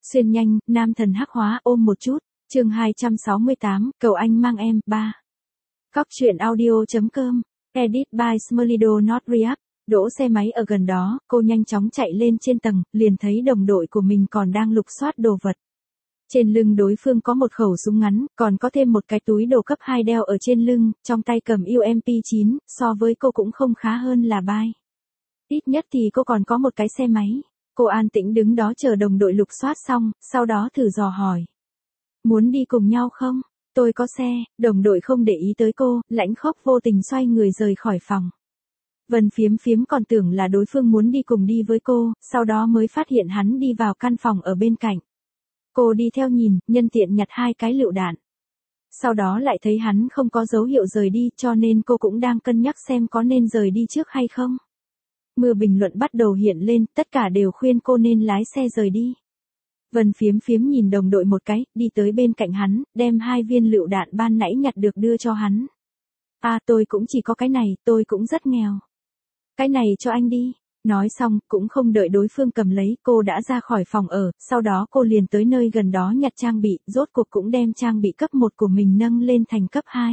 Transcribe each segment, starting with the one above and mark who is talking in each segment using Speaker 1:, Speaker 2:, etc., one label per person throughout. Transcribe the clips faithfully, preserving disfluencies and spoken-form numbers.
Speaker 1: Xuyên nhanh, nam thần hắc hóa ôm một chút. Chương hai trăm sáu mươi tám, cầu anh mang em, ba. Cóc truyện audio.com, edit by Smolido Not React. Đỗ xe máy ở gần đó, cô nhanh chóng chạy lên trên tầng, liền thấy đồng đội của mình còn đang lục soát đồ vật. Trên lưng đối phương có một khẩu súng ngắn, còn có thêm một cái túi đồ cấp hai đeo ở trên lưng, trong tay cầm u em pê chín, so với cô cũng không khá hơn là bai. Ít nhất thì cô còn có một cái xe máy. Cô an tĩnh đứng đó chờ đồng đội lục soát xong, sau đó thử dò hỏi. Muốn đi cùng nhau không? Tôi có xe. Đồng đội không để ý tới cô, lãnh khốc vô tình xoay người rời khỏi phòng. Vân Phiếm Phiếm còn tưởng là đối phương muốn đi cùng đi với cô, sau đó mới phát hiện hắn đi vào căn phòng ở bên cạnh. Cô đi theo nhìn, nhân tiện nhặt hai cái lựu đạn. Sau đó lại thấy hắn không có dấu hiệu rời đi, cho nên cô cũng đang cân nhắc xem có nên rời đi trước hay không. Mưa bình luận bắt đầu hiện lên, tất cả đều khuyên cô nên lái xe rời đi. Vân Phiếm Phiếm nhìn đồng đội một cái, đi tới bên cạnh hắn, đem hai viên lựu đạn ban nãy nhặt được đưa cho hắn. À, tôi cũng chỉ có cái này, tôi cũng rất nghèo. Cái này cho anh đi. Nói xong, cũng không đợi đối phương cầm lấy, cô đã ra khỏi phòng ở, sau đó cô liền tới nơi gần đó nhặt trang bị, rốt cuộc cũng đem trang bị cấp một của mình nâng lên thành cấp hai.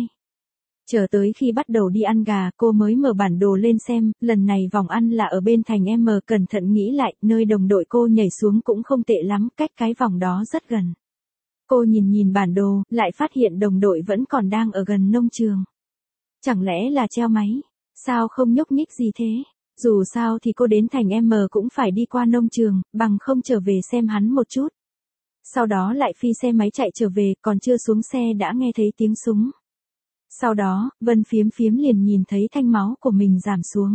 Speaker 1: Chờ tới khi bắt đầu đi ăn gà, cô mới mở bản đồ lên xem, lần này vòng ăn là ở bên thành M, cẩn thận nghĩ lại, nơi đồng đội cô nhảy xuống cũng không tệ lắm, cách cái vòng đó rất gần. Cô nhìn nhìn bản đồ, lại phát hiện đồng đội vẫn còn đang ở gần nông trường. Chẳng lẽ là treo máy? Sao không nhúc nhích gì thế? Dù sao thì cô đến thành M cũng phải đi qua nông trường, bằng không trở về xem hắn một chút. Sau đó lại phi xe máy chạy trở về, còn chưa xuống xe đã nghe thấy tiếng súng. Sau đó, Vân Phiếm Phiếm liền nhìn thấy thanh máu của mình giảm xuống.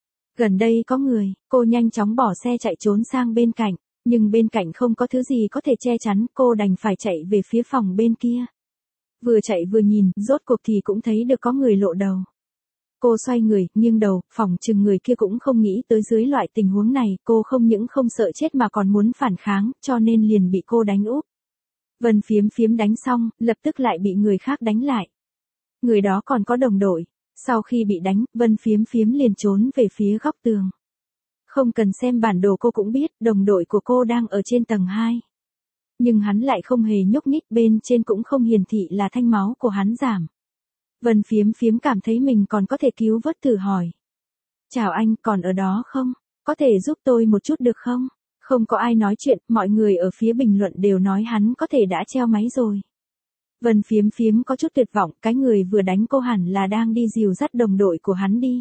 Speaker 1: Gần đây có người, cô nhanh chóng bỏ xe chạy trốn sang bên cạnh, nhưng bên cạnh không có thứ gì có thể che chắn, cô đành phải chạy về phía phòng bên kia. Vừa chạy vừa nhìn, rốt cuộc thì cũng thấy được có người lộ đầu. Cô xoay người, nghiêng đầu, phỏng chừng người kia cũng không nghĩ tới dưới loại tình huống này, cô không những không sợ chết mà còn muốn phản kháng, cho nên liền bị cô đánh úp. Vân Phiếm Phiếm đánh xong, lập tức lại bị người khác đánh lại. Người đó còn có đồng đội. Sau khi bị đánh, Vân Phiếm Phiếm liền trốn về phía góc tường. Không cần xem bản đồ cô cũng biết, đồng đội của cô đang ở trên tầng hai. Nhưng hắn lại không hề nhúc nhích, bên trên cũng không hiển thị là thanh máu của hắn giảm. Vân Phiếm Phiếm cảm thấy mình còn có thể cứu vớt, thử hỏi. Chào anh, còn ở đó không? Có thể giúp tôi một chút được không? Không có ai nói chuyện, mọi người ở phía bình luận đều nói hắn có thể đã treo máy rồi. Vân Phiếm Phiếm có chút tuyệt vọng, cái người vừa đánh cô hẳn là đang đi dìu dắt đồng đội của hắn đi.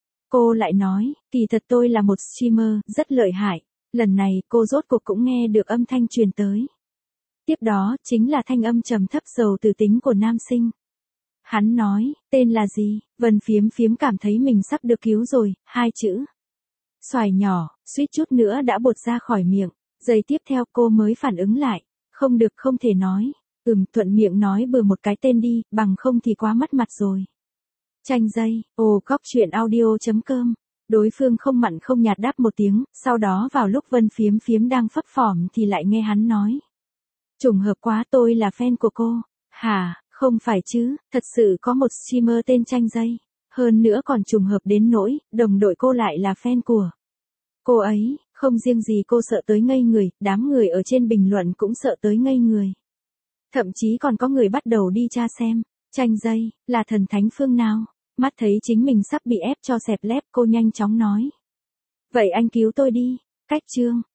Speaker 1: Cô lại nói, kỳ thật tôi là một streamer, rất lợi hại. Lần này, cô rốt cuộc cũng nghe được âm thanh truyền tới. Tiếp đó, chính là thanh âm trầm thấp giàu từ tính của nam sinh. Hắn nói, tên là gì? Vân Phiếm Phiếm cảm thấy mình sắp được cứu rồi, hai chữ. Xoài nhỏ, suýt chút nữa đã bột ra khỏi miệng. Giây tiếp theo cô mới phản ứng lại. Không được, không thể nói. Ừm, thuận miệng nói bừa một cái tên đi, bằng không thì quá mất mặt rồi. Chanh dây, ồ, cóc truyện audio.com. Đối phương không mặn không nhạt đáp một tiếng, sau đó vào lúc Vân Phiếm Phiếm đang phấp phỏm thì lại nghe hắn nói. Trùng hợp quá, tôi là fan của cô. Hả, không phải chứ, thật sự có một streamer tên Chanh dây. Hơn nữa còn trùng hợp đến nỗi, đồng đội cô lại là fan của cô ấy. Không riêng gì cô sợ tới ngây người, đám người ở trên bình luận cũng sợ tới ngây người. Thậm chí còn có người bắt đầu đi tra xem, Chanh dây, là thần thánh phương nào? Mắt thấy chính mình sắp bị ép cho xẹp lép, cô nhanh chóng nói. Vậy anh cứu tôi đi. Cách chương.